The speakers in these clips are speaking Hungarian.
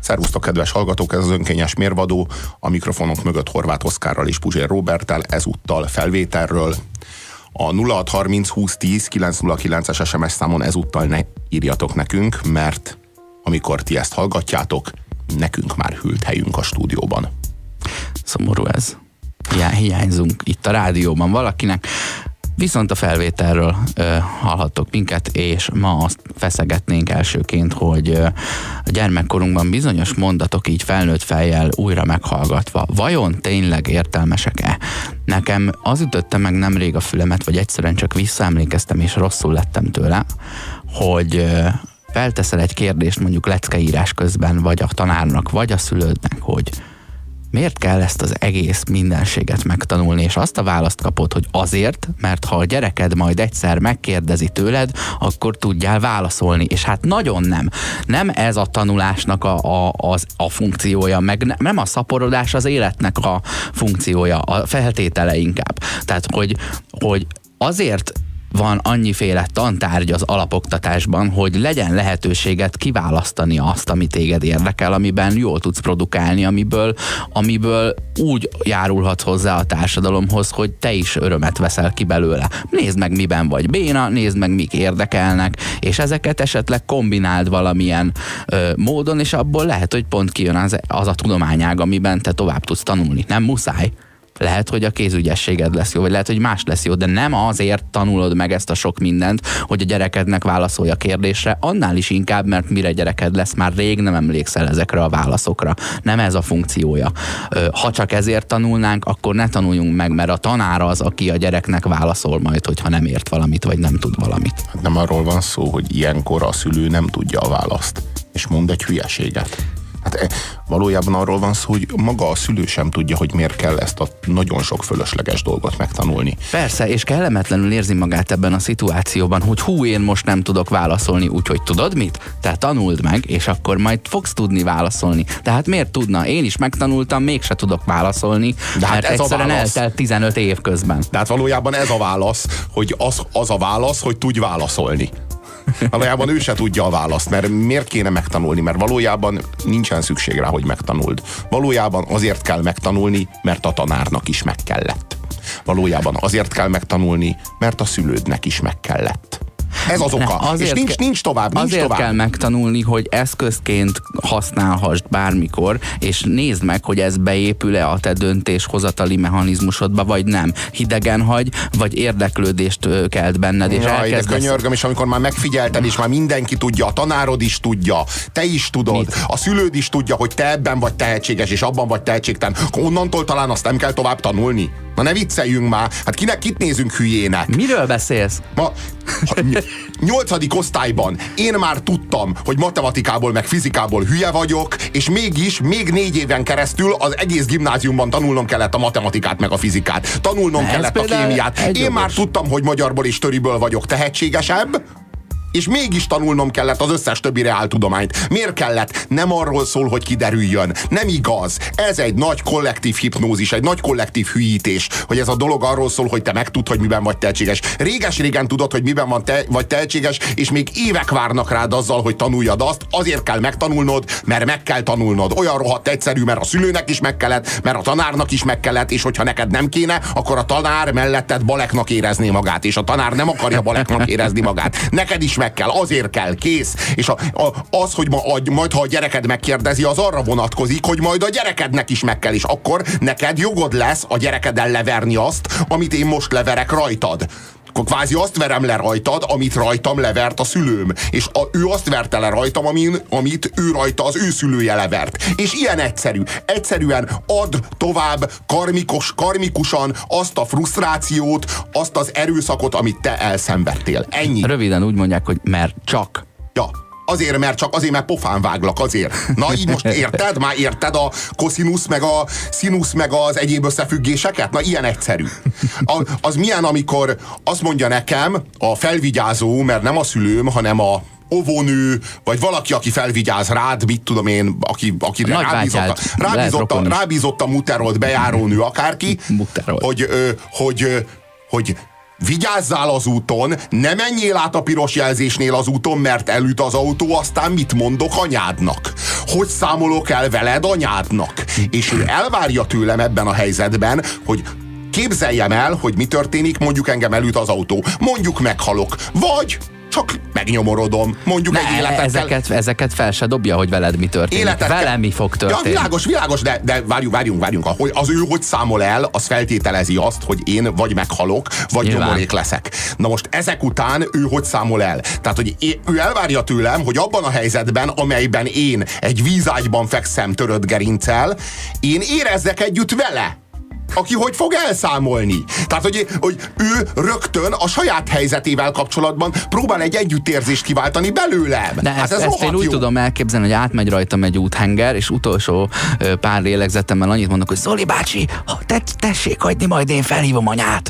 Szervusztok, kedves hallgatók, ez az önkényes mérvadó, a mikrofonok mögött Horváth Oszkárral és Puzsér Róberttel, ezúttal felvételről. A 0630 2010 909-es SMS számon ezúttal ne írjatok nekünk, mert amikor ti ezt hallgatjátok, nekünk már hűlt helyünk a stúdióban. Szomorú ez. Hiányzunk itt a rádióban valakinek. Viszont a felvételről hallhattok minket, és ma azt feszegetnénk elsőként, hogy a gyermekkorunkban bizonyos mondatok így felnőtt fejjel újra meghallgatva vajon tényleg értelmesek-e? Nekem az ütötte meg nemrég a fülemet, vagy egyszerűen csak visszaemlékeztem, és rosszul lettem tőle, hogy felteszel egy kérdést mondjuk leckeírás közben, vagy a tanárnak, vagy a szülődnek, hogy miért kell ezt az egész mindenséget megtanulni, és azt a választ kapod, hogy azért, mert ha a gyereked majd egyszer megkérdezi tőled, akkor tudjál válaszolni, és hát nagyon nem. Nem ez a tanulásnak a funkciója, meg nem a szaporodás az életnek a funkciója, a feltétele inkább. Tehát, hogy azért van annyiféle tantárgy az alapoktatásban, hogy legyen lehetőséget kiválasztani azt, ami téged érdekel, amiben jól tudsz produkálni, amiből úgy járulhatsz hozzá a társadalomhoz, hogy te is örömet veszel ki belőle. Nézd meg, miben vagy béna, nézd meg, mik érdekelnek, és ezeket esetleg kombináld valamilyen módon, és abból lehet, hogy pont kijön az a tudományág, amiben te tovább tudsz tanulni. Nem muszáj. Lehet, hogy a kézügyességed lesz jó, vagy lehet, hogy más lesz jó, de nem azért tanulod meg ezt a sok mindent, hogy a gyerekednek válaszolj a kérdésre, annál is inkább, mert mire gyereked lesz, már rég nem emlékszel ezekre a válaszokra. Nem ez a funkciója. Ha csak ezért tanulnánk, akkor ne tanuljunk meg, mert a tanár az, aki a gyereknek válaszol majd, hogyha nem ért valamit, vagy nem tud valamit. Nem arról van szó, hogy ilyenkor a szülő nem tudja a választ, és mond egy hülyeséget. Hát valójában arról van szó, hogy maga a szülő sem tudja, hogy miért kell ezt a nagyon sok fölösleges dolgot megtanulni. Persze, és kellemetlenül érzi magát ebben a szituációban, hogy én most nem tudok válaszolni, úgyhogy tudod mit? Te tanuld meg, és akkor majd fogsz tudni válaszolni. Tehát miért tudna? Én is megtanultam, mégse tudok válaszolni, de hát mert egyszerűen eltelt 15 év közben. De hát valójában ez a válasz, hogy az a válasz, hogy tudj válaszolni. Valójában ő se tudja a választ, mert miért kéne megtanulni, mert valójában nincsen szükség rá, hogy megtanuld. Valójában azért kell megtanulni, mert a tanárnak is meg kellett. Valójában azért kell megtanulni, mert a szülődnek is meg kellett. Ez az oka. És nincs tovább. Azért kell megtanulni, hogy eszközként használhassd bármikor, és nézd meg, hogy ez beépül-e a te döntéshozatali mechanizmusodba, vagy nem. Hidegen hagy, vagy érdeklődést kelt benned, és elkezdesz... De könyörgöm, és amikor már megfigyelted, és már mindenki tudja, a tanárod is tudja, te is tudod, mit? A szülőd is tudja, hogy te ebben vagy tehetséges, és abban vagy tehetségtelen. Onnantól talán azt nem kell tovább tanulni. Na ne vicceljünk már, hát kit nézünk hülyének? Miről beszélsz? 8. osztályban én már tudtam, hogy matematikából meg fizikából hülye vagyok, és mégis még 4 éven keresztül az egész gimnáziumban tanulnom kellett a matematikát meg a fizikát. Tanulnom kellett a kémiát. Én már tudtam, hogy magyarból és töriből vagyok tehetségesebb, és mégis tanulnom kellett az összes többi reáltudományt. Miért kellett? Nem arról szól, hogy kiderüljön. Nem igaz. Ez egy nagy kollektív hipnózis, egy nagy kollektív hülyítés, hogy ez a dolog arról szól, hogy te megtudd, hogy miben vagy tehetséges. Réges-régen tudod, hogy miben vagy tehetséges, és még évek várnak rád azzal, hogy tanuljad azt. Azért kell megtanulnod, mert meg kell tanulnod. Olyan rohadt egyszerű, mert a szülőnek is meg kellett, mert a tanárnak is meg kellett, és hogyha neked nem kéne, akkor a tanár melletted baleknak érezné magát, és a tanár nem akarja baleknak érezni magát. Neked is meg kell, azért kell, kész. És az, hogy majd ha a gyereked megkérdezi, az arra vonatkozik, hogy majd a gyerekednek is meg kell, és akkor neked jogod lesz a gyerekeddel leverni azt, amit én most leverek rajtad. Akkor kvázi azt verem le rajtad, amit rajtam levert a szülőm. És ő azt verte le rajtam, amit ő rajta az ő szülője levert. És ilyen egyszerű. Egyszerűen add tovább karmikusan azt a frusztrációt, azt az erőszakot, amit te elszenvedtél. Ennyi. Röviden úgy mondják, hogy mert csak. Ja. Azért, mert pofán váglak, azért. Na, így most érted? Már érted a koszinusz, meg a szinusz, meg az egyéb összefüggéseket? Na, ilyen egyszerű. Az milyen, amikor azt mondja nekem a felvigyázó, mert nem a szülőm, hanem a óvónő, vagy valaki, aki felvigyáz rád, mit tudom én, aki rábízott a muterolt bejárónő, akárki, hogy vigyázzál az úton, ne menjél át a piros jelzésnél az úton, mert elüt az autó, aztán mit mondok anyádnak? Hogy számolok el veled anyádnak? És ő elvárja tőlem ebben a helyzetben, hogy képzeljem el, hogy mi történik, mondjuk engem elüt az autó, mondjuk meghalok, vagy csak megnyomorodom, mondjuk egy életet. Ezeket fel se dobja, hogy veled mi történik. Vele mi fog történni. Ja, világos, de várjunk. Az ő hogy számol el, az feltételezi azt, hogy én vagy meghalok, vagy nyomorék leszek. Na most ezek után ő hogy számol el? Tehát, hogy ő elvárja tőlem, hogy abban a helyzetben, amelyben én egy vízágyban fekszem törött gerinccel, én érezzek együtt vele, aki hogy fog elszámolni. Tehát, hogy ő rögtön a saját helyzetével kapcsolatban próbál egy együttérzést kiváltani belőlem. De hát ezt én úgy tudom elképzelni, hogy átmegy rajtam egy úthenger, és utolsó pár lélegzetemmel annyit mondok, hogy Zoli bácsi, tessék hagyni, majd én felhívom anyát.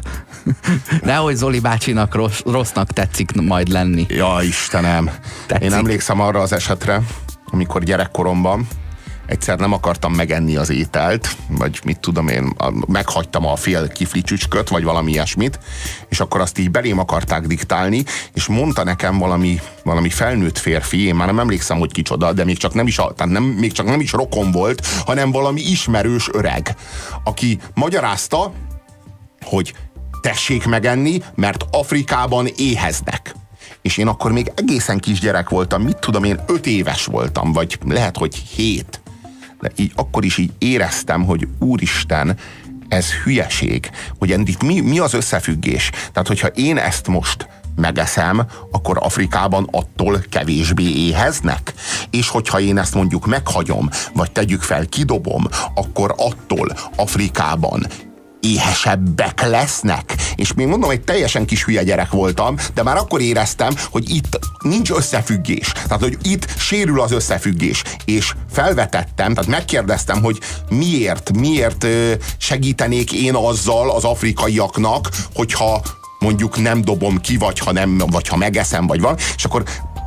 Nehogy Zoli bácsinak rossznak tetszik majd lenni. Ja, Istenem. Tetszik. Én emlékszem arra az esetre, amikor gyerekkoromban egyszer nem akartam megenni az ételt, vagy mit tudom én, meghagytam a fél kifli csücsköt, vagy valami ilyesmit, és akkor azt így belém akarták diktálni, és mondta nekem valami felnőtt férfi, én már nem emlékszem, hogy kicsoda, de még csak nem is rokon volt, hanem valami ismerős öreg, aki magyarázta, hogy tessék megenni, mert Afrikában éheznek. És én akkor még egészen kisgyerek voltam, mit tudom én, 5 éves voltam, vagy lehet, hogy 7. De így akkor is így éreztem, hogy úristen, ez hülyeség, hogy itt mi az összefüggés. Tehát, hogyha én ezt most megeszem, akkor Afrikában attól kevésbé éheznek. És hogyha én ezt mondjuk meghagyom, vagy tegyük fel, kidobom, akkor attól Afrikában éhesebbek lesznek. És még mondom, egy teljesen kis hülye gyerek voltam, de már akkor éreztem, hogy itt nincs összefüggés. Tehát, hogy itt sérül az összefüggés. És felvetettem, tehát megkérdeztem, hogy miért segítenék én azzal az afrikaiaknak, hogyha mondjuk nem dobom ki, vagy ha megeszem, vagy van. És akkor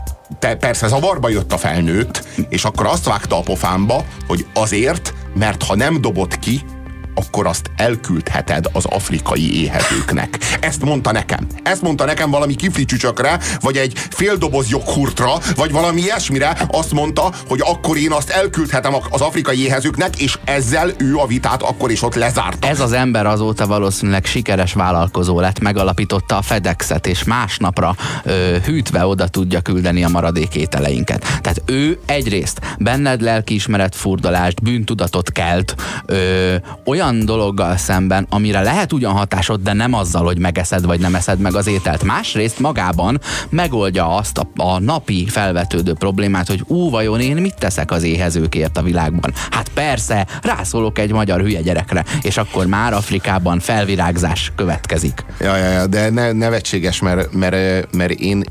persze zavarba jött a felnőtt, és akkor azt vágta a pofámba, hogy azért, mert ha nem dobod ki, akkor azt elküldheted az afrikai éhezőknek. Ezt mondta nekem valami kifli csücsökre, vagy egy fél doboz joghurtra, vagy valami ilyesmire. Azt mondta, hogy akkor én azt elküldhetem az afrikai éhezőknek, és ezzel ő a vitát akkor is ott lezárta. Ez az ember azóta valószínűleg sikeres vállalkozó lett, megalapította a FedExet, és másnapra hűtve oda tudja küldeni a maradék ételeinket. Tehát ő egyrészt benned lelkiismeret furdalást, bűntudatot kelt, olyan dologgal szemben, amire lehet ugyan hatásod, de nem azzal, hogy megeszed vagy nem eszed meg az ételt. Másrészt magában megoldja azt a napi felvetődő problémát, hogy vajon én mit teszek az éhezőkért a világban. Hát persze, rászólok egy magyar hülye gyerekre, és akkor már Afrikában felvirágzás következik. Ja, de nevetséges, mert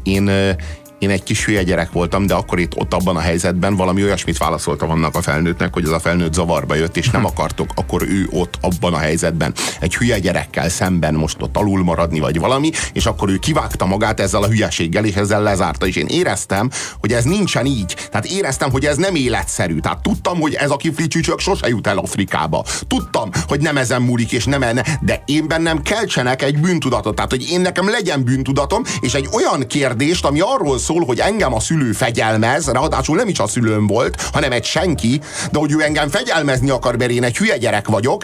én egy kis hülye gyerek voltam, de akkor ott abban a helyzetben valami olyasmit válaszoltam annak a felnőttnek, hogy az a felnőtt zavarba jött, és nem akartok, akkor ő ott abban a helyzetben egy hülye gyerekkel szemben most ott alul maradni, vagy valami, és akkor ő kivágta magát ezzel a hülyeséggel, és ezzel lezárta, és én éreztem, hogy ez nincsen így. Tehát éreztem, hogy ez nem életszerű. Tehát tudtam, hogy ez a kifli csücsök sose jut el Afrikába. Tudtam, hogy nem ezen múlik, és nem de én bennem keltsenek egy bűntudatot. Tehát, hogy én nekem legyen bűntudatom, és egy olyan kérdést, ami arról szól, hogy engem a szülő fegyelmez, ráadásul nem is a szülőm volt, hanem egy senki, de hogy ő engem fegyelmezni akar, mert én egy hülye gyerek vagyok,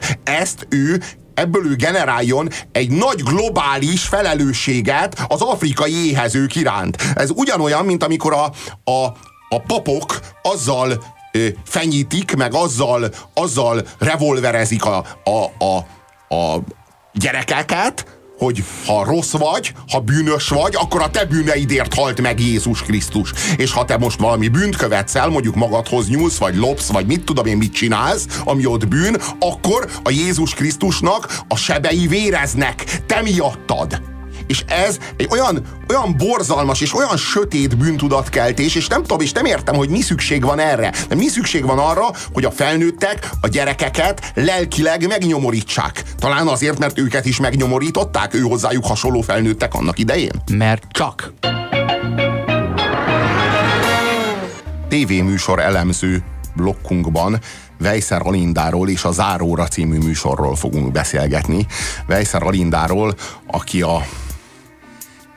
ebből ő generáljon egy nagy globális felelősséget az afrikai éhezők iránt. Ez ugyanolyan, mint amikor a papok azzal fenyítik, meg azzal revolverezik a gyerekeket, hogy ha rossz vagy, ha bűnös vagy, akkor a te bűneidért halt meg Jézus Krisztus. És ha te most valami bűnt követsz el, mondjuk magadhoz nyúlsz, vagy lopsz, vagy mit tudom én, mit csinálsz, ami ott bűn, akkor a Jézus Krisztusnak a sebei véreznek te miattad. És ez egy olyan borzalmas és olyan sötét bűntudatkeltés, és nem tudom, és nem értem, hogy mi szükség van erre. De mi szükség van arra, hogy a felnőttek a gyerekeket lelkileg megnyomorítsák. Talán azért, mert őket is megnyomorították, ő hozzájuk hasonló felnőttek annak idején? Mert csak. TV-műsor elemző blokkunkban Weisser Alindáról és a Záróra című műsorról fogunk beszélgetni. Weisser Alindáról, aki a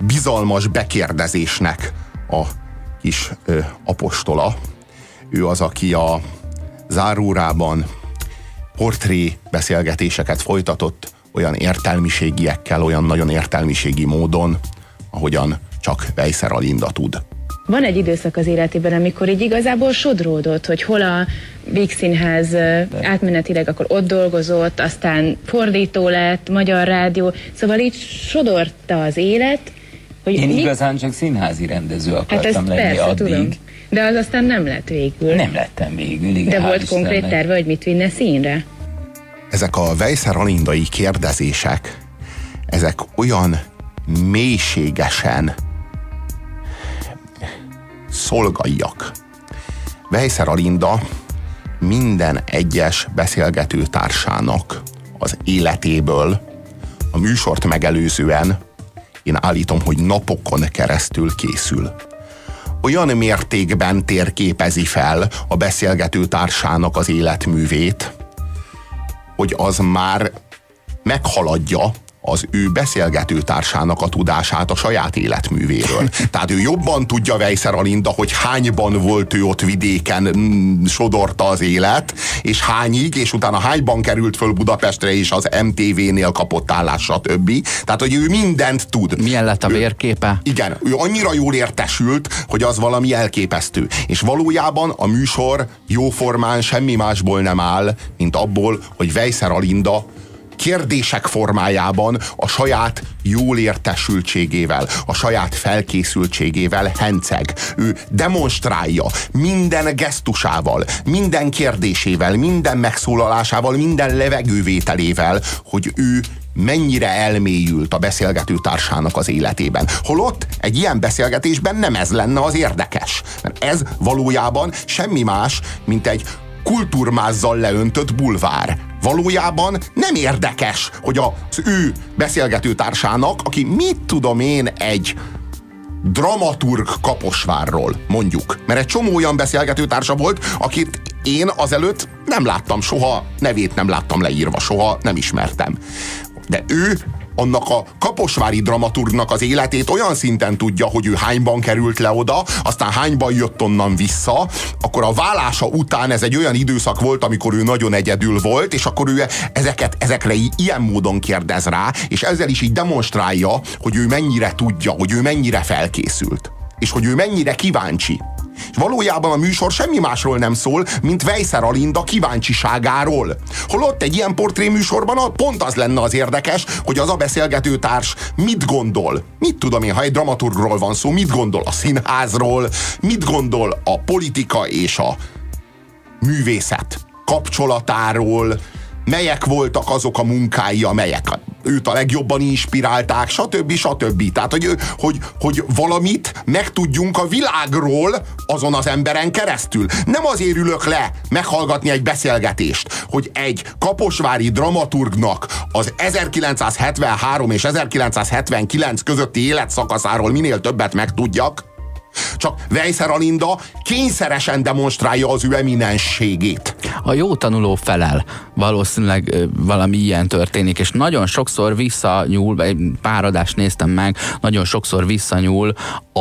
bizalmas bekérdezésnek a kis apostola. Ő az, aki a zárórában portré beszélgetéseket folytatott olyan értelmiségiekkel, olyan nagyon értelmiségi módon, ahogyan csak Weisser Alinda tud. Van egy időszak az életében, amikor így igazából sodródott, hogy hol a Víg Színház átmenetileg akkor ott dolgozott, aztán fordító lett, Magyar Rádió, szóval így sodorta az élet. Hogy én igazán csak színházi rendező akartam lenni persze, addig. Tudom. De az aztán nem lett végül. Nem lettem végül, igen. De volt konkrét terve, hogy mit vinne színre? Ezek a Weisser Alindai kérdezések, ezek olyan mélységesen szolgaiak. Weisser Alinda minden egyes beszélgetőtársának az életéből, a műsort megelőzően, én állítom, hogy napokon keresztül készül. Olyan mértékben térképezi fel a beszélgetőtársának az életművét, hogy az már meghaladja az ő beszélgetőtársának a tudását a saját életművéről. Tehát ő jobban tudja, Weisser Alinda, hogy hányban volt ő ott vidéken, sodorta az élet, és hányig, és utána hányban került föl Budapestre, és az MTV-nél kapott állás, stb. Tehát, hogy ő mindent tud. Milyen lett a vérképe? Igen, ő annyira jól értesült, hogy az valami elképesztő. És valójában a műsor jóformán semmi másból nem áll, mint abból, hogy Weisser Alinda kérdések formájában a saját jól értesültségével, a saját felkészültségével henceg. Ő demonstrálja minden gesztusával, minden kérdésével, minden megszólalásával, minden levegővételével, hogy ő mennyire elmélyült a beszélgetőtársának az életében. Holott egy ilyen beszélgetésben nem ez lenne az érdekes. Mert ez valójában semmi más, mint egy kultúrmázzal leöntött bulvár. Valójában nem érdekes, hogy az ő beszélgetőtársának, aki mit tudom én, egy dramaturg Kaposvárról, mondjuk. Mert egy csomó olyan beszélgetőtársa volt, akit én azelőtt nem láttam, soha nevét nem láttam leírva, soha nem ismertem. De ő annak a kaposvári dramaturgnak az életét olyan szinten tudja, hogy ő hányban került le oda, aztán hányban jött onnan vissza, akkor a válása után ez egy olyan időszak volt, amikor ő nagyon egyedül volt, és akkor ő ezekre ilyen módon kérdez rá, és ezzel is így demonstrálja, hogy ő mennyire tudja, hogy ő mennyire felkészült, és hogy ő mennyire kíváncsi. És valójában a műsor semmi másról nem szól, mint Weisser Alinda kíváncsiságáról. Holott egy ilyen portréműsorban pont az lenne az érdekes, hogy az a beszélgetőtárs mit gondol. Mit tudom én, ha egy dramaturgról van szó, mit gondol a színházról, mit gondol a politika és a művészet kapcsolatáról, melyek voltak azok a munkái, amelyek őt a legjobban inspirálták, stb. Tehát, hogy valamit megtudjunk a világról azon az emberen keresztül. Nem azért ülök le meghallgatni egy beszélgetést, hogy egy kaposvári dramaturgnak az 1973 és 1979 közötti életszakaszáról minél többet megtudjak, csak Weisser Alinda kényszeresen demonstrálja az ő eminensségét. A jó tanuló felel. Valószínűleg valami ilyen történik, és nagyon sokszor visszanyúl, egy pár adást néztem meg, nagyon sokszor visszanyúl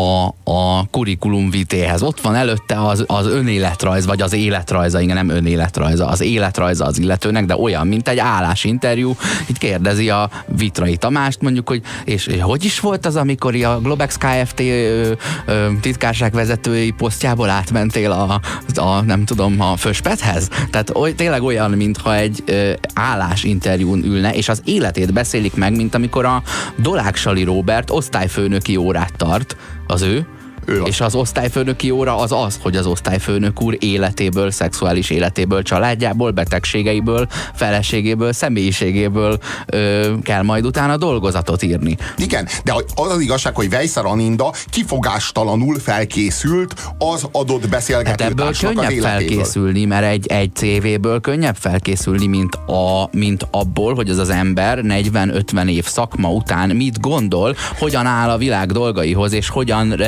a curriculum vitéhez. Ott van előtte az önéletrajz, vagy az életrajza, igen, nem önéletrajza, az életrajza az illetőnek, de olyan, mint egy állásinterjú. Itt kérdezi a Vitrai Tamást, mondjuk, hogy és hogy is volt az, amikor a Globex Kft. Titkárságvezetői posztjából átmentél nem tudom, a Föspethez? Tehát tényleg olyan, mintha egy állásinterjún ülne, és az életét beszélik meg, mint amikor a Dolák Sali Róbert osztályfőnöki órát tart, az ő, és az osztályfőnöki óra az, hogy az osztályfőnök úr életéből, szexuális életéből, családjából, betegségeiből, feleségéből, személyiségéből kell majd utána dolgozatot írni. Igen, de az igazság, hogy Weisser Alinda kifogástalanul felkészült az adott beszélgetőtársnak az életéből. Ebből könnyebb felkészülni, mert egy CV-ből könnyebb felkészülni, mint abból, hogy az ember 40-50 év szakma után mit gondol, hogyan áll a világ dolgaihoz, és hogyan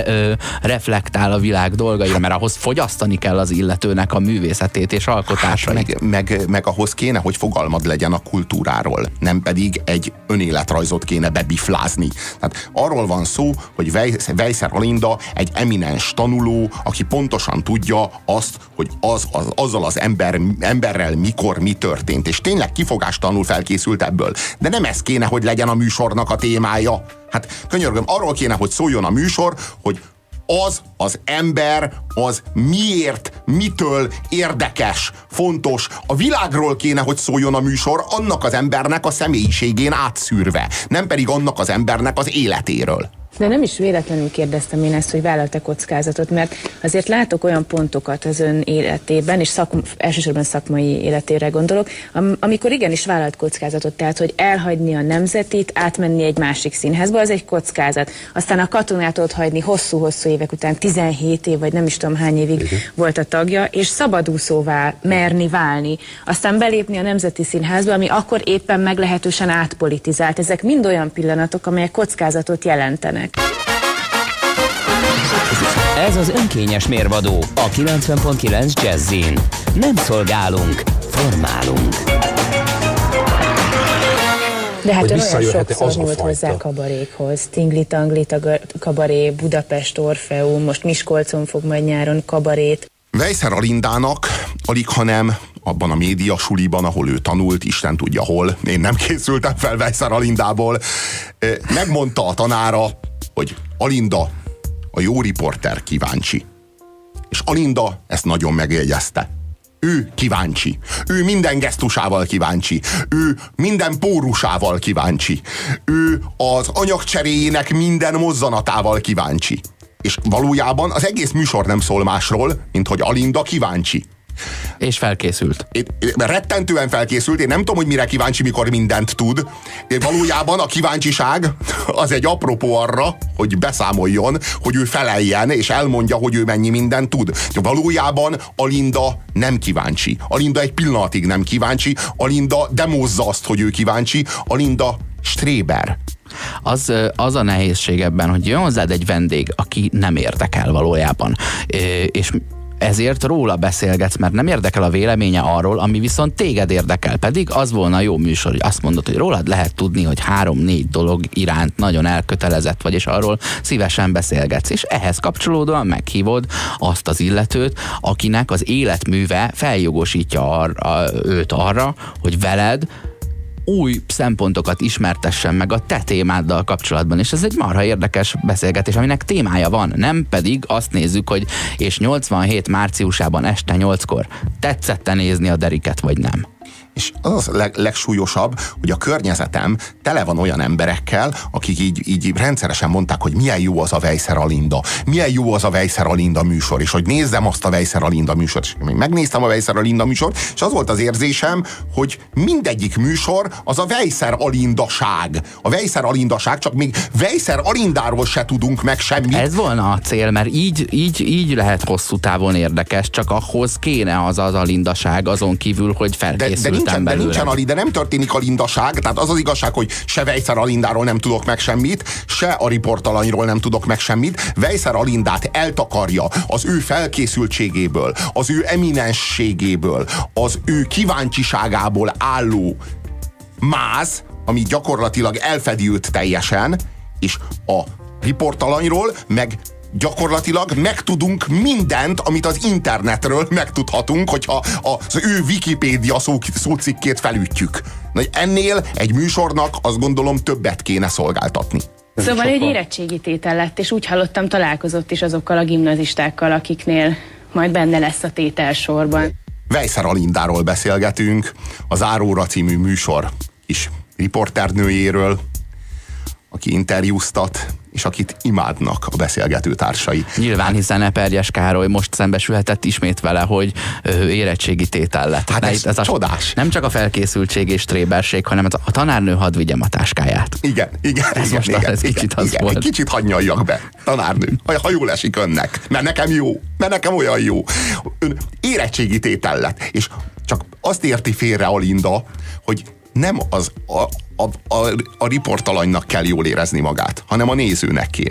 reflektál a világ dolgaira, mert ahhoz fogyasztani kell az illetőnek a művészetét és alkotásait. Meg ahhoz kéne, hogy fogalmad legyen a kultúráról, nem pedig egy önéletrajzot kéne bebiflázni. Tehát arról van szó, hogy Weisser Alinda egy eminens tanuló, aki pontosan tudja azt, hogy azzal az emberrel mikor mi történt. És tényleg kifogástalanul felkészült ebből. De nem ez kéne, hogy legyen a műsornak a témája. Hát könyörgöm, arról kéne, hogy szóljon a műsor, hogy az ember az miért, mitől érdekes, fontos. A világról kéne, hogy szóljon a műsor, annak az embernek a személyiségén átszűrve, nem pedig annak az embernek az életéről. De nem is véletlenül kérdeztem én ezt, hogy vállalt-e kockázatot, mert azért látok olyan pontokat az ön életében, és elsősorban szakmai életére gondolok, amikor igenis vállalt kockázatot, tehát hogy elhagyni a Nemzetit, átmenni egy másik színházba, az egy kockázat. Aztán a Katonát ott hagyni hosszú-hosszú évek után, 17 év, vagy nem is tudom hány évig volt a tagja, és szabadúszóvá merni válni. Aztán belépni a Nemzeti Színházba, ami akkor éppen meglehetősen átpolitizált. Ezek mind olyan pillanatok, amelyek kockázatot jelentenek. Ez az önkényes mérvadó a 90.9 Jazzin. Nem szolgálunk, formálunk. De hát ön olyan sokszor nyúlt hozzá kabarékhoz. Tingli-tangli kabaré, Budapest Orfeum, most Miskolcon fog majd nyáron kabarét. Weisser Alindának alighanem abban a média suliban, ahol ő tanult, Isten tudja hol, én nem készültem fel Weisser Alindából, megmondta a tanára, hogy Alinda, a jó riporter kíváncsi. És Alinda ezt nagyon megjegyezte. Ő kíváncsi. Ő minden gesztusával kíváncsi. Ő minden pórusával kíváncsi. Ő az anyagcseréjének minden mozzanatával kíváncsi. És valójában az egész műsor nem szól másról, mint hogy Alinda kíváncsi. És felkészült. Rettentően felkészült, én nem tudom, hogy mire kíváncsi, mikor mindent tud. Valójában a kíváncsiság az egy apropó arra, hogy beszámoljon, hogy ő feleljen, és elmondja, hogy ő mennyi mindent tud. Valójában Alinda nem kíváncsi. Alinda egy pillanatig nem kíváncsi. Alinda demózza azt, hogy ő kíváncsi. Alinda stréber. Az a nehézség ebben, hogy jön hozzád egy vendég, aki nem érdekel valójában. És ezért róla beszélgetsz, mert nem érdekel a véleménye arról, ami viszont téged érdekel. Pedig az volna jó műsor, hogy azt mondod, hogy rólad lehet tudni, hogy 3-4 dolog iránt nagyon elkötelezett vagy, és arról szívesen beszélgetsz. És ehhez kapcsolódóan meghívod azt az illetőt, akinek az életműve feljogosítja őt arra, hogy veled új szempontokat ismertessen meg a te témáddal kapcsolatban, és ez egy marha érdekes beszélgetés, aminek témája van, nem pedig azt nézzük, hogy és 87 márciusában este 8-kor tetszett-e nézni a Deriket, vagy nem. És az a legsúlyosabb, hogy a környezetem tele van olyan emberekkel, akik így rendszeresen mondták, hogy milyen jó az a Weisser Alinda, milyen jó az a Weisser Alinda műsor, és hogy nézzem azt a Weisser Alinda műsort, és megnéztem a Weisser Alinda műsort, és az volt az érzésem, hogy mindegyik műsor az a Weisser Alindaság. A Weisser Alindaság, csak még Weisser Alindáról se tudunk meg semmit. Ez volna a cél, mert így lehet hosszú távon érdekes, csak ahhoz kéne az alindaság, azon kívül, hogy felkészült. De nincsen de nem történik alindaság, tehát az az igazság, hogy se Weisser Alindáról nem tudok meg semmit, se a riportalanyról nem tudok meg semmit. Weisser Alindát eltakarja az ő felkészültségéből, az ő eminensségéből, az ő kíváncsiságából álló máz, ami gyakorlatilag elfedi őt teljesen, és a riportalanyról meg gyakorlatilag megtudunk mindent, amit az internetről megtudhatunk, hogyha az ő Wikipédia szócikkét felütjük. Ennél egy műsornak azt gondolom többet kéne szolgáltatni. Szóval egy érettségi tétel lett, és úgy hallottam, találkozott is azokkal a gimnazistákkal, akiknél majd benne lesz a tételsorban. Weisser Alindáról beszélgetünk, a Záróra című műsor is riporternőjéről, aki interjúztat, és akit imádnak a beszélgető társai. Nyilván, hiszen Eperjes Károly most szembesülhetett ismét vele, hogy érettségi tétel lett. Hát ez csodás. Nem csak a felkészültség és tréberség, hanem a tanárnő hadd vigyem a táskáját. Igen. Ez kicsit az volt. Egy kicsit hadd nyaljak be, tanárnő, ha jól esik önnek, mert nekem jó, mert nekem olyan jó. Ön érettségi tétel lett, és csak azt érti félre Alinda, hogy nem a riportalanynak kell jól érezni magát, hanem a nézőnek kéne.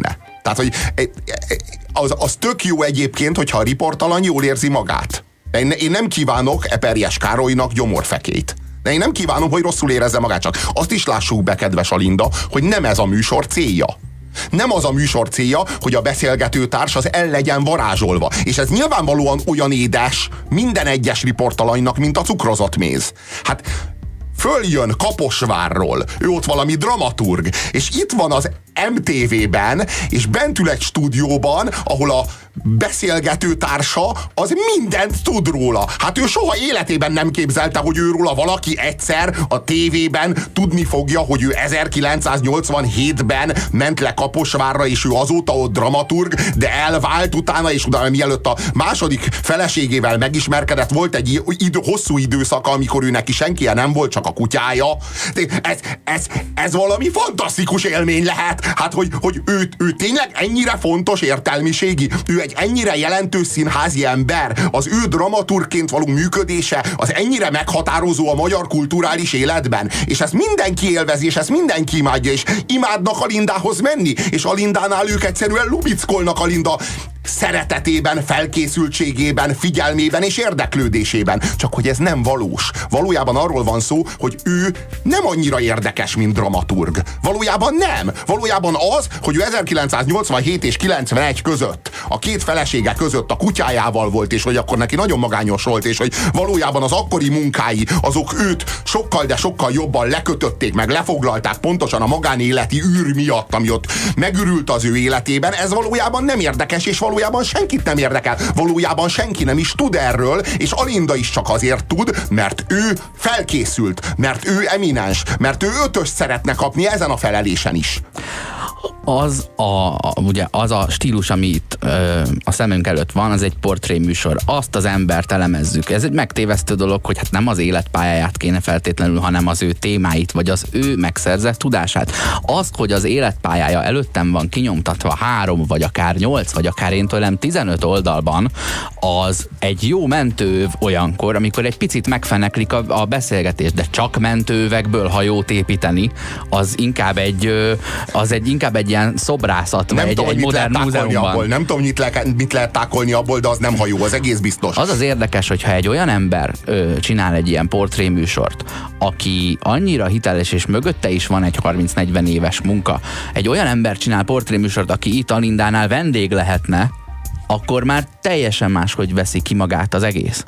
Tehát, hogy az tök jó egyébként, hogyha a riportalany jól érzi magát. Én nem kívánok Eperjes Károlynak gyomorfekélyt. De én nem kívánom, hogy rosszul érezze magát, csak azt is lássuk be, kedves Alinda, hogy nem ez a műsor célja. Nem az a műsor célja, hogy a beszélgetőtárs az el legyen varázsolva. És ez nyilvánvalóan olyan édes minden egyes riportalanynak, mint a cukrozott méz. Hát följön Kaposvárról, ő ott valami dramaturg, és itt van az MTV-ben, és bent ül egy stúdióban, ahol a beszélgető társa az mindent tud róla. Hát ő soha életében nem képzelte, hogy őróla valaki egyszer a tévében tudni fogja, hogy ő 1987-ben ment le Kaposvárra, és ő azóta ott dramaturg, de elvált utána, és utána mielőtt a második feleségével megismerkedett, volt egy hosszú időszaka, amikor ő neki senkie nem volt, csak a kutyája. Ez valami fantasztikus élmény lehet. Hát, hogy ő tényleg ennyire fontos értelmiségi, ő egy ennyire jelentős színházi ember, az ő dramaturgként való működése az ennyire meghatározó a magyar kulturális életben, és ezt mindenki élvezi, és ezt mindenki imádja, és imádnak Alindához menni, és Alindánál ők egyszerűen lubickolnak Alinda szeretetében, felkészültségében, figyelmében és érdeklődésében. Csak hogy ez nem valós. Valójában arról van szó, hogy ő nem annyira érdekes, mint dramaturg. Valójában nem. Valójában az, hogy ő 1987 és 91 között, a két felesége között a kutyájával volt, és hogy akkor neki nagyon magányos volt, és hogy valójában az akkori munkái, azok őt sokkal, de sokkal jobban lekötötték, meg lefoglalták pontosan a magánéleti űr miatt, ami ott megürült az ő életében. Ez valójában nem érdekes, és valójában senkit nem érdekel. Valójában senki nem is tud erről, és Alinda is csak azért tud, mert ő felkészült, mert ő eminens, mert ő 5-ös szeretne kapni ezen a felelésen is. Ugye az a stílus, ami itt a szemünk előtt van, az egy portréműsor. Azt az embert elemezzük. Ez egy megtévesztő dolog, hogy hát nem az életpályáját kéne feltétlenül, hanem az ő témáit, vagy az ő megszerzett tudását. Azt, hogy az életpályája előttem van kinyomtatva 3, vagy akár 8, vagy akár én tőlem 15 oldalban, az egy jó mentőöv olyankor, amikor egy picit megfeneklik a beszélgetés, de csak mentőövekből hajót építeni, az inkább egy ilyen szobrászat, vagy egy modern múzeumban. Nem tudom, mit lehet tákolni abból, de az nem hajó, az egész biztos. Az érdekes, hogyha egy olyan ember csinál egy ilyen portréműsort, aki annyira hiteles, és mögötte is van egy 30-40 éves munka, egy olyan ember csinál portréműsort, aki itt Alindánál vendég lehetne, akkor már teljesen máshogy veszi ki magát az egész.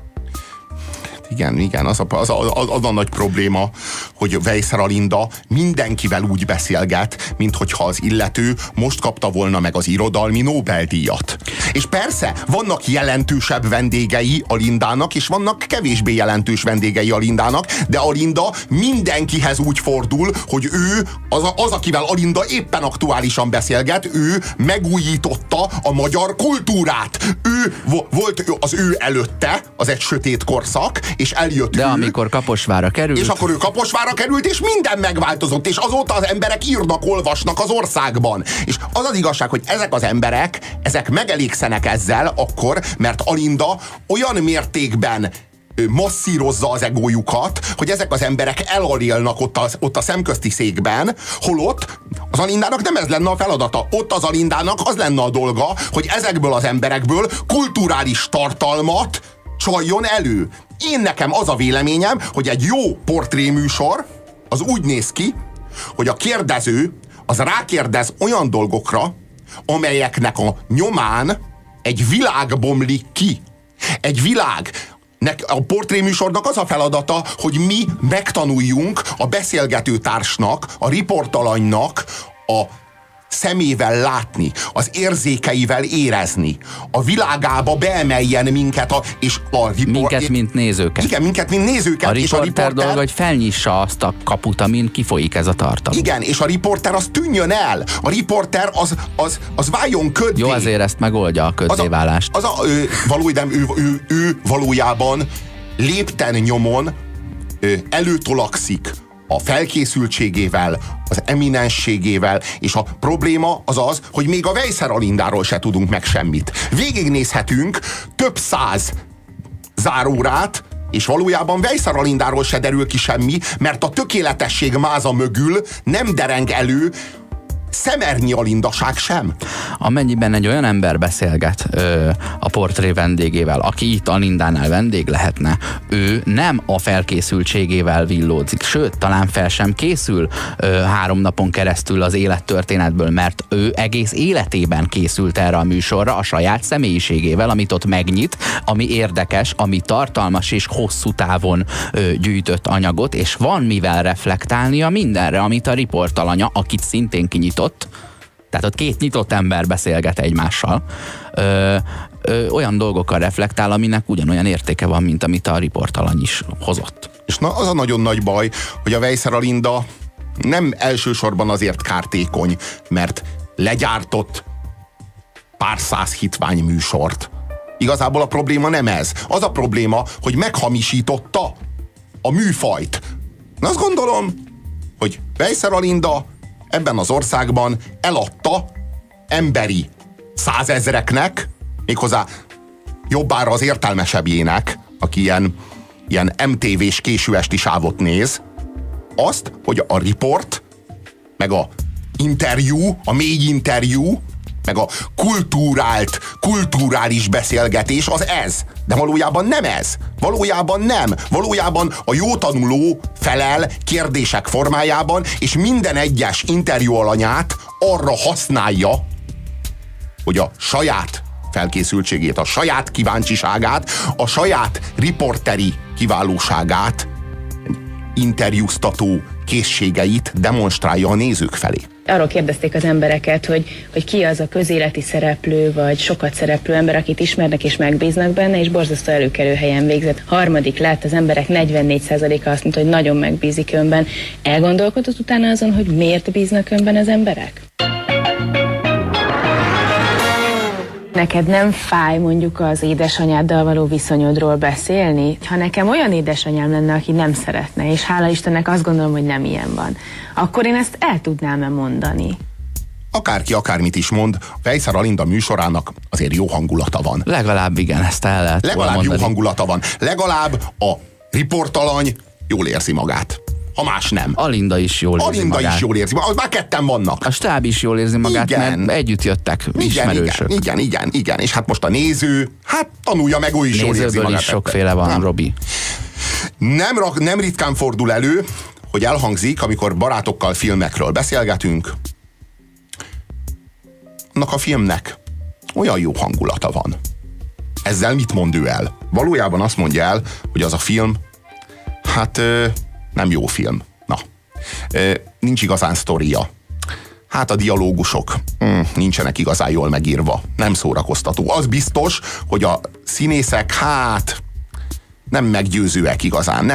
Igen, az a nagy probléma, hogy Weisser Alinda mindenkivel úgy beszélget, minthogyha az illető most kapta volna meg az irodalmi Nobel-díjat. És persze, vannak jelentősebb vendégei Alindának, és vannak kevésbé jelentős vendégei Alindának, de Alinda mindenkihez úgy fordul, hogy ő, az akivel Alinda éppen aktuálisan beszélget, ő megújította a magyar kultúrát. Ő volt az ő előtte, az egy sötét korszak, és eljött de amikor Kaposvárra került. És akkor ő Kaposvárra került, és minden megváltozott, és azóta az emberek írnak, olvasnak az országban. És az az igazság, hogy ezek az emberek, ezek megelégszenek ezzel akkor, mert Alinda olyan mértékben masszírozza az egójukat, hogy ezek az emberek elalélnak ott a szemközti székben, holott az Alindának nem ez lenne a feladata. Ott az Alindának az lenne a dolga, hogy ezekből az emberekből kulturális tartalmat csaljon elő. Nekem az a véleményem, hogy egy jó portréműsor az úgy néz ki, hogy a kérdező az rákérdez olyan dolgokra, amelyeknek a nyomán egy világ bomlik ki. Egy világ. A portréműsornak az a feladata, hogy mi megtanuljunk a beszélgetőtársnak, a riportalanynak a szemével látni, az érzékeivel érezni, a világába beemeljen minket, minket, mint nézőket. Igen, minket, mint nézőket. A riporter dolga, hogy felnyissa azt a kaput, amin kifolyik ez a tartalom. Igen, és a riporter az tűnjön el. A riporter az váljon köddé. Jó, azért ezt megoldja a köddéválást. Ő valójában lépten nyomon előtolakszik a felkészültségével, az eminensségével, és a probléma az, hogy még a Weisser Alindáról se tudunk meg semmit. Végignézhetünk több 100 zárórát, és valójában Weisser Alindáról se derül ki semmi, mert a tökéletesség máza mögül nem dereng elő szemernyi alindaság sem. Amennyiben egy olyan ember beszélget a portré vendégével, aki itt Alindánál vendég lehetne, ő nem a felkészültségével villódzik, sőt, talán fel sem készül 3 napon keresztül az élettörténetből, mert ő egész életében készült erre a műsorra a saját személyiségével, amit ott megnyit, ami érdekes, ami tartalmas és hosszú távon gyűjtött anyagot, és van mivel reflektálnia mindenre, amit a riportalanya, akit szintén kinyitott, tehát ott 2 nyitott ember beszélget egymással, olyan dolgokkal reflektál, aminek ugyanolyan értéke van, mint amit a riportalany is hozott. És az a nagyon nagy baj, hogy a Weisser Alinda nem elsősorban azért kártékony, mert legyártott pár száz hitvány műsort. Igazából a probléma nem ez. Az a probléma, hogy meghamisította a műfajt. Na azt gondolom, hogy Weisser Alinda ebben az országban eladta emberi 100 000-eknek, méghozzá jobbára az értelmesebbjének, aki ilyen MTV-s késő esti sávot néz, azt, hogy a riport, meg a interjú, a mély interjú, meg a kulturális beszélgetés az ez. De valójában nem ez. Valójában nem. Valójában a jó tanuló felel kérdések formájában, és minden egyes interjú alanyát arra használja, hogy a saját felkészültségét, a saját kíváncsiságát, a saját riporteri kiválóságát, interjúztató készségeit demonstrálja a nézők felé. Arról kérdezték az embereket, hogy ki az a közéleti szereplő, vagy sokat szereplő ember, akit ismernek és megbíznak benne, és borzasztó előkelő helyen végzett. 3. lett, az emberek 44%-a azt mondta, hogy nagyon megbízik önben. Elgondolkodott utána azon, hogy miért bíznak önben az emberek? Neked nem fáj mondjuk az édesanyáddal való viszonyodról beszélni? Ha nekem olyan édesanyám lenne, aki nem szeretne, és hála Istennek azt gondolom, hogy nem ilyen van, akkor én ezt el tudnám-e mondani? Akárki akármit is mond, Weisser Alinda műsorának azért jó hangulata van. Legalább igen, ezt el lehet legalább jó hangulata van. Legalább a riportalany jól érzi magát. Ha más nem. Alinda is jól érzi magát. Alinda is jól érzi magát. Már ketten vannak. A stáb is jól érzi magát, igen. Mert együtt jöttek ismerősök. Igen. És hát most a néző, tanulja meg, ő is jól érzi magát. Nézőből is sokféle van, Robi. Nem ritkán fordul elő, hogy elhangzik, amikor barátokkal filmekről beszélgetünk, annak a filmnek olyan jó hangulata van. Ezzel mit mond ő el? Valójában azt mondja el, hogy az a film, nem jó film. Nincs igazán sztoria. A dialógusok nincsenek igazán jól megírva. Nem szórakoztató. Az biztos, hogy a színészek, nem meggyőzőek igazán.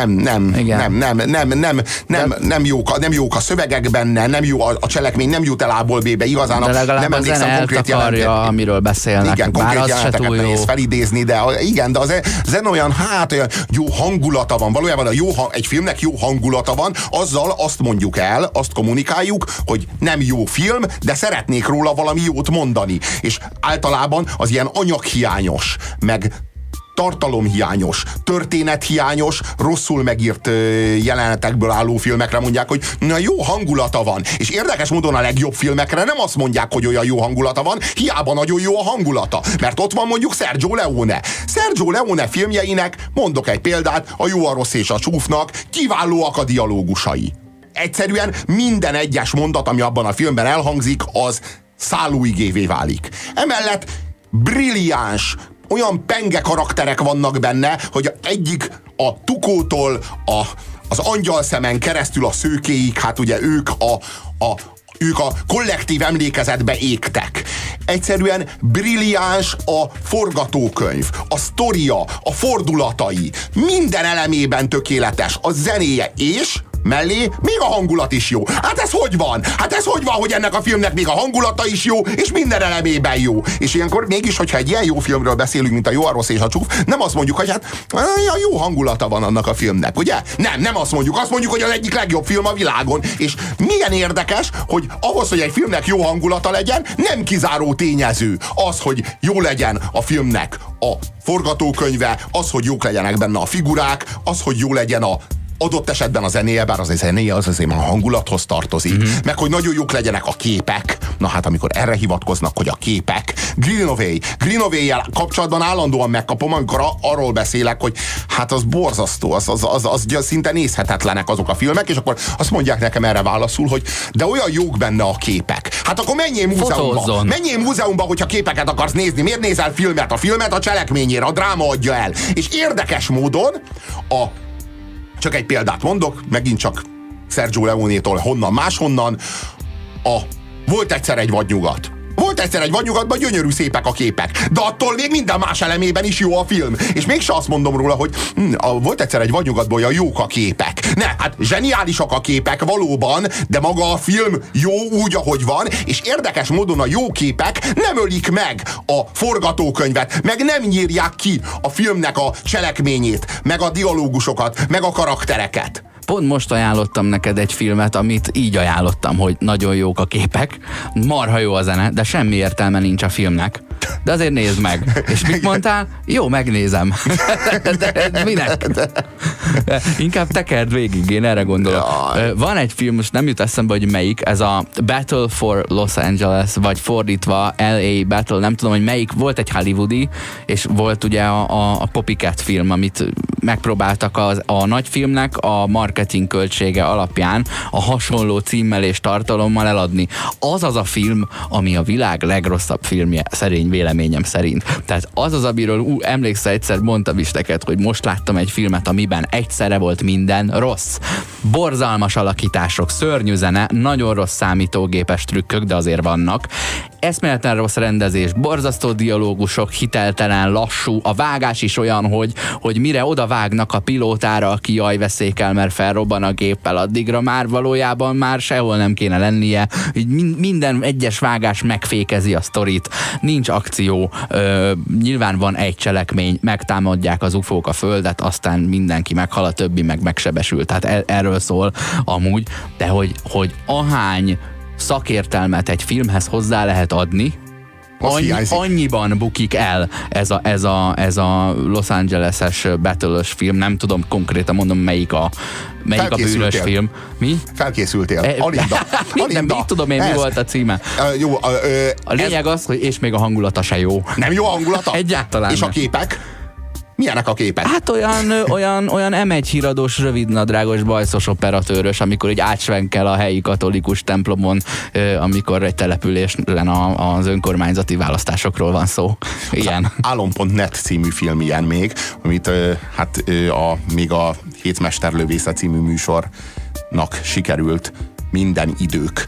Nem jók a szövegek benne, nem jó a cselekmény, nem jut el A-ból B-be igazán. De legalább nem emlékszem konkrét jelentet, amiről beszélnek. Igen, konkrét jelenteket nehéz felidézni, de az zene olyan, olyan jó hangulata van. Valójában egy filmnek jó hangulata van, azzal azt mondjuk el, azt kommunikáljuk, hogy nem jó film, de szeretnék róla valami jót mondani. És általában az ilyen anyaghiányos, meg tartalomhiányos, történethiányos, rosszul megírt jelenetekből álló filmekre mondják, hogy na jó hangulata van. És érdekes módon a legjobb filmekre nem azt mondják, hogy olyan jó hangulata van, hiába nagyon jó a hangulata. Mert ott van mondjuk Sergio Leone. Sergio Leone filmjeinek, mondok egy példát, A jó, a rossz és a csúfnak kiválóak a dialógusai. Egyszerűen minden egyes mondat, ami abban a filmben elhangzik, az szállóigévé válik. Emellett brilliáns, olyan penge karakterek vannak benne, hogy egyik a Tukótól az angyalszemen keresztül a szőkéig, ugye ők a kollektív emlékezetbe égtek. Egyszerűen brilliáns a forgatókönyv, a sztoria, a fordulatai, minden elemében tökéletes, a zenéje, és mellé még a hangulat is jó. Ez hogy van? Ez hogy van, hogy ennek a filmnek még a hangulata is jó, és minden elemében jó. És ilyenkor mégis, hogyha egy ilyen jó filmről beszélünk, mint A jó, a rossz és a csúf, nem azt mondjuk, hogy jó hangulata van annak a filmnek, ugye? Nem azt mondjuk, hogy az egyik legjobb film a világon. És milyen érdekes, hogy ahhoz, hogy egy filmnek jó hangulata legyen, nem kizáró tényező az, hogy jó legyen a filmnek a forgatókönyve, az, hogy jók legyenek benne a figurák, az, hogy jó legyen a adott esetben a zenéje, bár az a zenéje az azért már a hangulathoz tartozik, meg hogy nagyon jók legyenek a képek. Na hát amikor erre hivatkoznak, hogy a képek, Greenaway-jel kapcsolatban állandóan megkapom, amikor arról beszélek, hogy hát az borzasztó, az szinte nézhetetlenek azok a filmek, és akkor azt mondják nekem erre válaszul, hogy de olyan jók benne a képek. Hát akkor menjél múzeumba. Menjél múzeumba, hogyha képeket akarsz nézni. Miért nézel filmet? A filmet a cselekményére, a dráma adja el. És érdekes módon csak egy példát mondok, megint csak Sergio Leone-tól honnan máshonnan, Volt egyszer egy vadnyugat. Volt egyszer egy vadnyugatban gyönyörű szépek a képek, de attól még minden más elemében is jó a film. És mégse azt mondom róla, hogy volt egyszer egy vadnyugatban olyan jók a képek. Ne, hát zseniálisak a képek valóban, de maga a film jó úgy, ahogy van, és érdekes módon a jó képek nem ölik meg a forgatókönyvet, meg nem nyírják ki a filmnek a cselekményét, meg a dialógusokat, meg a karaktereket. Pont most ajánlottam neked egy filmet, amit így ajánlottam, hogy nagyon jók a képek, marha jó a zene, de semmi értelme nincs a filmnek. De azért nézd meg. És mit mondtál? Jó, megnézem. De minek? Inkább tekerd végig, én erre gondolok. Van egy film, most nem jut eszembe, hogy melyik, ez a Battle for Los Angeles, vagy fordítva LA Battle, nem tudom, hogy melyik, volt egy hollywoodi, és volt ugye a Copycat film, amit megpróbáltak a nagy filmnek a marketing költsége alapján a hasonló címmel és tartalommal eladni. Az a film, ami a világ legrosszabb filmje, véleményem szerint. Tehát az, amiről emlékszel, egyszer mondtam is neked, hogy most láttam egy filmet, amiben egyszerre volt minden rossz. Borzalmas alakítások, szörnyű zene, nagyon rossz számítógépes trükkök, de azért vannak. Eszméletlen rossz rendezés, borzasztó dialógusok, hiteltelen, lassú, a vágás is olyan, hogy mire oda vágnak a pilótára, aki jaj veszékel, mert felrobban a géppel, addigra már valójában már sehol nem kéne lennie. Minden egyes vágás megfékezi a sztorit, nincs akció, nyilván van egy cselekmény, megtámadják az ufók a földet, aztán mindenki meghal, a többi meg megsebesül. Tehát erről szól amúgy, de hogy ahány szakértelmet egy filmhez hozzá lehet adni, annyiban bukik el ez a Los Angeles-es battle-ös film. Nem tudom konkrétan mondom, melyik a bűnös film. Mi? Felkészültél. Alinda. Nem tudom én, mi volt a címe. A lényeg az, hogy és még a hangulata se jó. Nem jó a hangulata? Egyáltalán. És a képek? Milyenek a képek? Hát olyan M1 híradós, rövidnadrágos, bajszos operatőrös, amikor így átsvenkel a helyi katolikus templomon, amikor egy településen az önkormányzati választásokról van szó. Ilyen. Álom.net című film ilyen még, amit még a Hétmesterlövésze című műsornak sikerült minden idők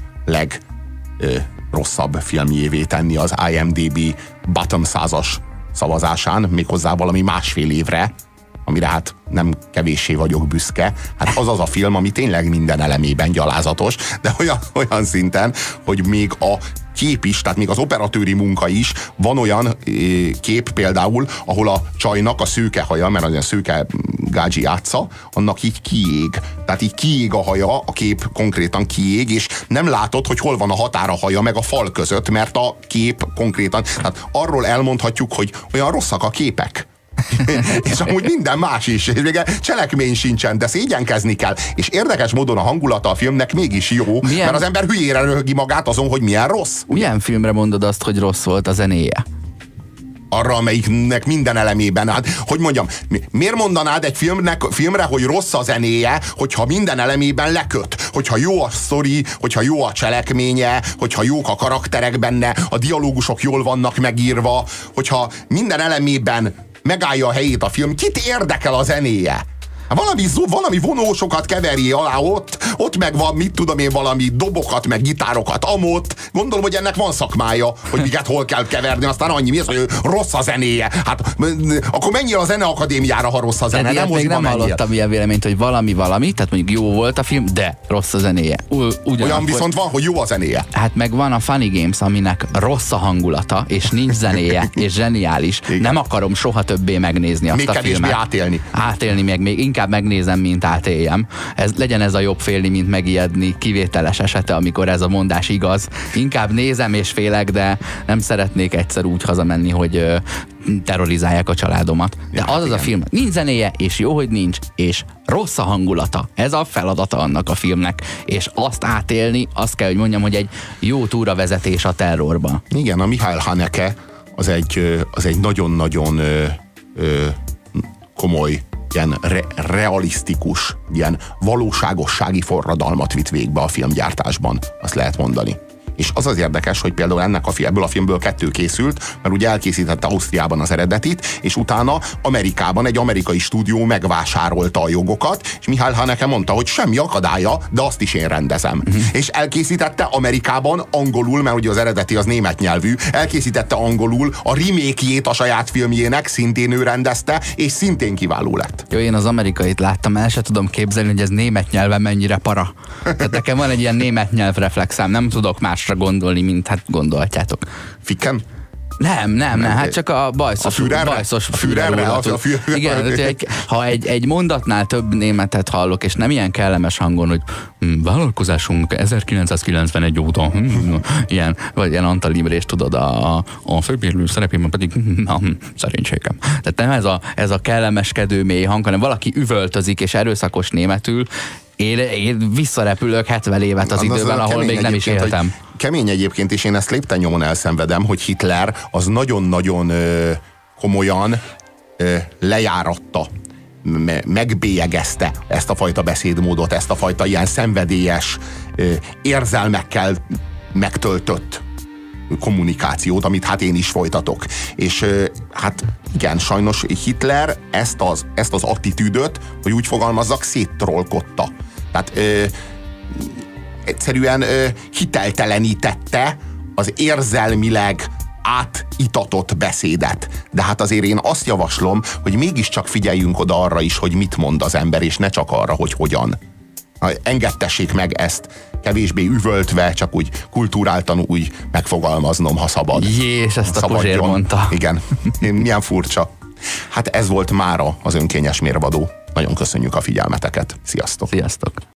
legrosszabb filmjévé tenni az IMDb bottom 100-as szavazásán, méghozzá valami 1,5 évre, amire hát nem kevéssé vagyok büszke. Hát az a film, ami tényleg minden elemében gyalázatos, de olyan szinten, hogy még a kép is, tehát még az operatőri munka is, van olyan kép például, ahol a csajnak a szőke haja, mert az olyan szőke gágyi játsza, annak így kiég. Tehát így kiég a haja, a kép konkrétan kiég, és nem látod, hogy hol van a határ a haja meg a fal között, mert a kép konkrétan, tehát arról elmondhatjuk, hogy olyan rosszak a képek. És amúgy minden más is, és még cselekmény sincsen, de szégyenkezni kell. És érdekes módon a hangulata a filmnek mégis jó, mert az ember hülyére röhögi magát azon, hogy milyen rossz. Milyen filmre mondod azt, hogy rossz volt a zenéje? Arra, amelyiknek minden elemében, hát, hogy mondjam, miért mondanád egy filmre, hogy rossz a zenéje, hogyha minden elemében leköt? Hogyha jó a sztori, hogyha jó a cselekménye, hogyha jók a karakterek benne, a dialógusok jól vannak megírva, hogyha minden elemében megállja a helyét a film, kit érdekel a zenéje? Valami vonósokat keverjé alá ott meg van, mit tudom én, valami dobokat, meg gitárokat amott. Gondolom, hogy ennek van szakmája, hogy miket hol kell keverni, aztán annyi, mi az, hogy rossz a zenéje. Hát akkor menjél a Zeneakadémiára, ha rossz a zene. Nem hallottam ilyen véleményt, hogy valami, tehát mondjuk jó volt a film, de rossz a zenéje. Olyan viszont van, hogy jó a zenéje. Hát meg van a Funny Games, aminek rossz a hangulata, és nincs zenéje, és zseniális. Igen. Nem akarom soha többé megnézni azt a filmet. Átélni. Átélni még inkább megnézem, mint átéljem. Legyen ez a jobb félni, mint megijedni, kivételes esete, amikor ez a mondás igaz. Inkább nézem és félek, de nem szeretnék egyszer úgy hazamenni, hogy terrorizálják a családomat. De az a film, nincs zenéje, és jó, hogy nincs, és rossz a hangulata. Ez a feladata annak a filmnek. És azt átélni, azt kell, hogy mondjam, hogy egy jó túravezetés a terrorba. Igen, a Michael Haneke az egy nagyon-nagyon komoly, ilyen realisztikus, ilyen valóságossági forradalmat vitt végbe a filmgyártásban, azt lehet mondani. És az az érdekes, hogy például ebből a filmből 2 készült, mert ugye elkészítette Ausztriában az eredetit, és utána Amerikában egy amerikai stúdió megvásárolta a jogokat, és Michael Haneke mondta, hogy semmi akadálya, de azt is én rendezem. És elkészítette Amerikában angolul, mert ugye az eredeti az német nyelvű, elkészítette angolul a remake-jét a saját filmjének, szintén ő rendezte, és szintén kiváló lett. Jó, én az amerikait láttam, el se tudom képzelni, hogy ez német nyelven mennyire para. Tehát nekem van egy ilyen német nyelvreflexem, nem tudok másra gondolni, mint hát gondolhatjátok. Ficken? Nem, hát csak a bajszos Führerre. Igen, ha egy mondatnál több németet hallok, és nem ilyen kellemes hangon, hogy vállalkozásunk 1991 óta, ilyen, vagy ilyen Antal Imrés, tudod, a főbérlő szerepében pedig szerénységem. Tehát nem ez a kellemeskedő mély hang, hanem valaki üvöltözik és erőszakos németül. Én visszarepülök 70 évet az időben, ahol még nem is éltem. Kemény egyébként, és én ezt lépten nyomon elszenvedem, hogy Hitler az nagyon-nagyon komolyan lejáratta, megbélyegezte ezt a fajta beszédmódot, ezt a fajta ilyen szenvedélyes, érzelmekkel megtöltött kommunikációt, amit hát én is folytatok. És hát igen, sajnos Hitler ezt az attitűdöt, hogy úgy fogalmazzak, széttrollkodta. Tehát egyszerűen hiteltelenítette az érzelmileg átitatott beszédet. De hát azért én azt javaslom, hogy mégiscsak figyeljünk oda arra is, hogy mit mond az ember, és ne csak arra, hogy hogyan. Engedtessék meg ezt kevésbé üvöltve, csak úgy kultúráltan úgy megfogalmaznom, ha szabad. És ezt a Puzsér mondta. Igen, milyen furcsa. Hát ez volt mára az önkényes mérvadó. Nagyon köszönjük a figyelmeteket. Sziasztok! Sziasztok!